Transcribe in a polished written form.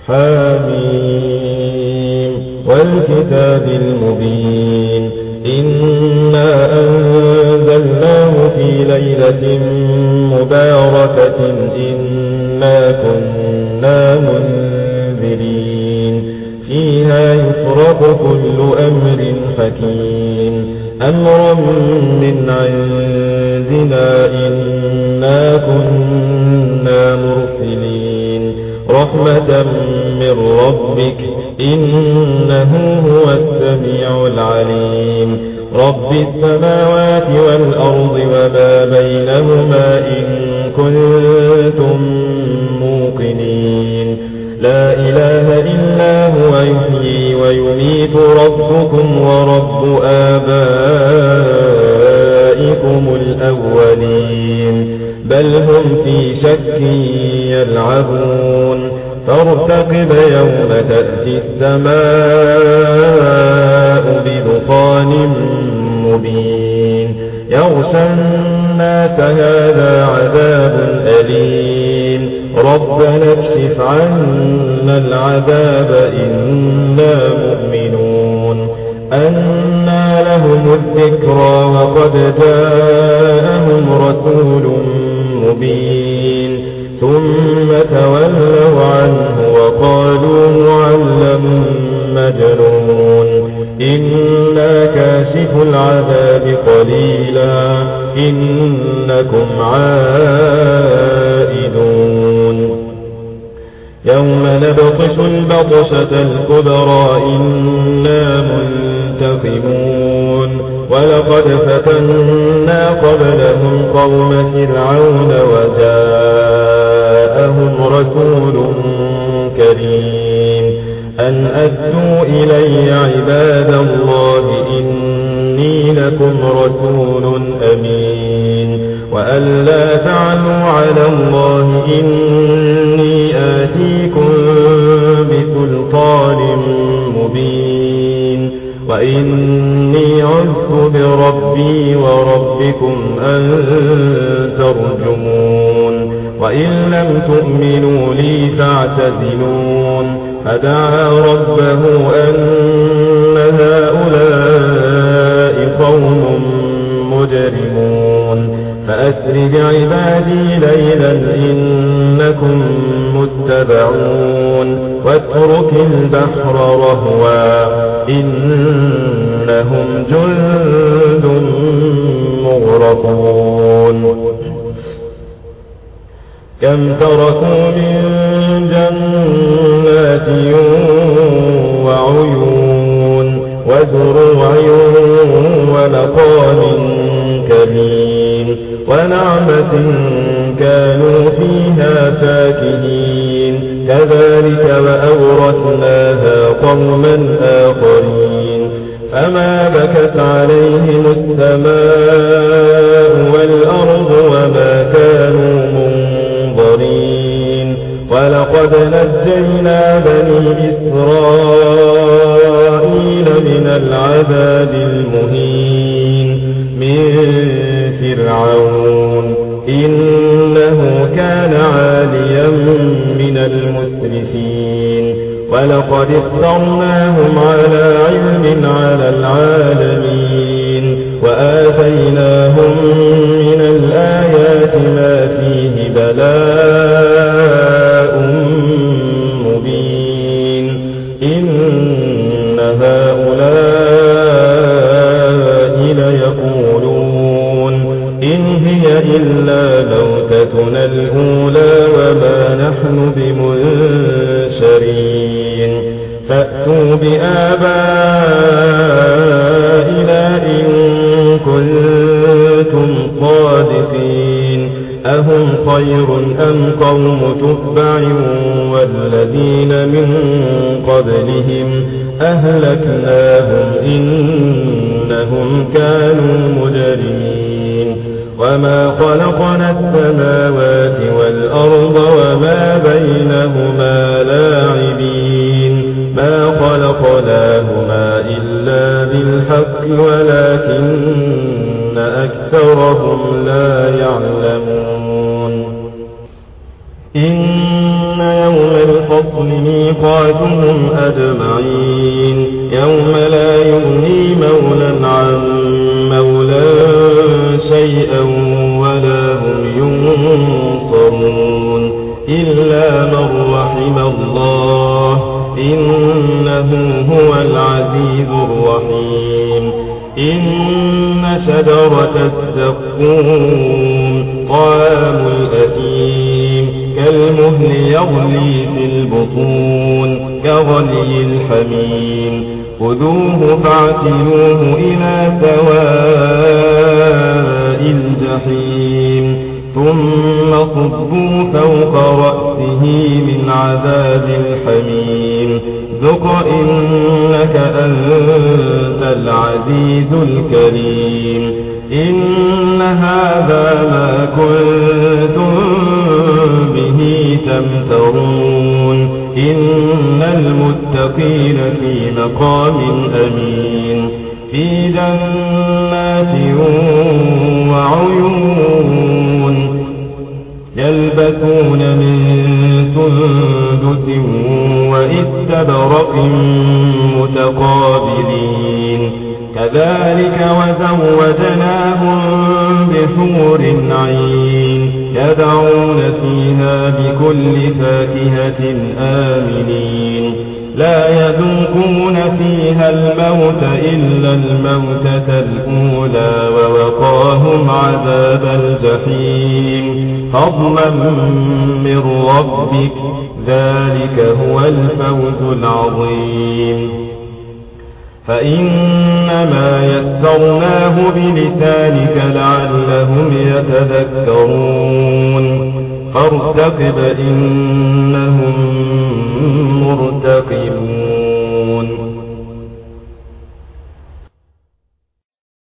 حميم والكتاب المبين إنا أنزلناه في ليلة مباركة إنا كنا منذرين فيها يفرق كل أمر حكيم أمرا من عندنا إنا كنا مرسلين رحمة من ربك إنه هو السميع العليم رب السماوات والأرض وما بينهما إن كنتم موقنين لا إله إلا هو يحيي ويميت ربكم ورب آبائكم الأولين بل هم في شك يلعبون فارتقب يوم تأتي السماء بدخان مبين يغشى الناس هذا عذاب أليم ربنا اكشف عنا العذاب إنا مؤمنون أنى لهم الذكرى وقد جاءهم رسول مبين ثم تولوا عنه وقالوا معلم مجنون إنا كاشف العذاب قليلا إنكم عائدون يوم نبطش البطشة الكبرى إنا منتقمون ولقد فتنا قبلهم قوم فرعون وجاءهم رسول كريم أن أدوا إلي عباد الله إني لكم رسول أمين وأن لا تعلوا على الله إني آتيكم بسلطان مبين وإني عذت بربي وربكم أن ترجمون وإن لم تؤمنوا لي فاعتزلون فدعا ربه أن هؤلاء قوم مجرمون فأسر بعبادي ليلا إنكم متبعون واترك البحر رهوا إنهم جند مغرقون كم تركوا من جنات وعيون وزروع ونقال كريم ونعمة كانوا فيها فاكهين كذلك وأورثناها قوما آخرين فما بكت عليهم السماء والأرض وما كانوا منظرين ولقد نجينا بني إسرائيل من العذاب المهين من فرعون إنه كان عاليا من المسرفين ولقد اخترناهم على علم على العالمين وآتيناهم من الآيات ما فيه بلاء مبين إن هؤلاء ليقولون إن هي إلا موتتنا الأولى وما نحن بمنشرين فأتوا بآبائنا إن كنتم صادقين أهم خير أم قوم تبع والذين من قبلهم أهلكناهم إنهم كانوا مجرمين وما خلقنا السماوات والأرض وما بينهما لاعبين ما خلقناهما إلا بالحق ولكن أكثرهم لا يعلمون إن يوم الفصل وميقاتهم أجمعين يوم لا يغني مولى عن مولى شيئا ولا هم ينصرون إلا من رحم الله إنه هو العزيز الرحيم إن شجرة الزقوم طعام الأثيم كالمهل يغلي في البطون كغلي الحميم خذوه فاعتلوه إلى سواء الجحيم ثم صبوا فوق رأسه من عذاب الحميم ذق إنك أنت العزيز الكريم إن هذا ما كنتم به تمترون إن المتقين في مقام أمين في جنات وعيون يلبسون من سندس وإستبرق متقابلين كذلك وزوجناهم بحور عين يدعون فيها بكل فاكهة آمنين لا يذوقون فيها الموت إلا الموتة الأولى ووقاهم عذاب الجحيم فضلا من ربك ذلك هو الفوز العظيم فإنما يسرناه بلسانك لعلهم يتذكرون فارتقب إنهم مرتقبون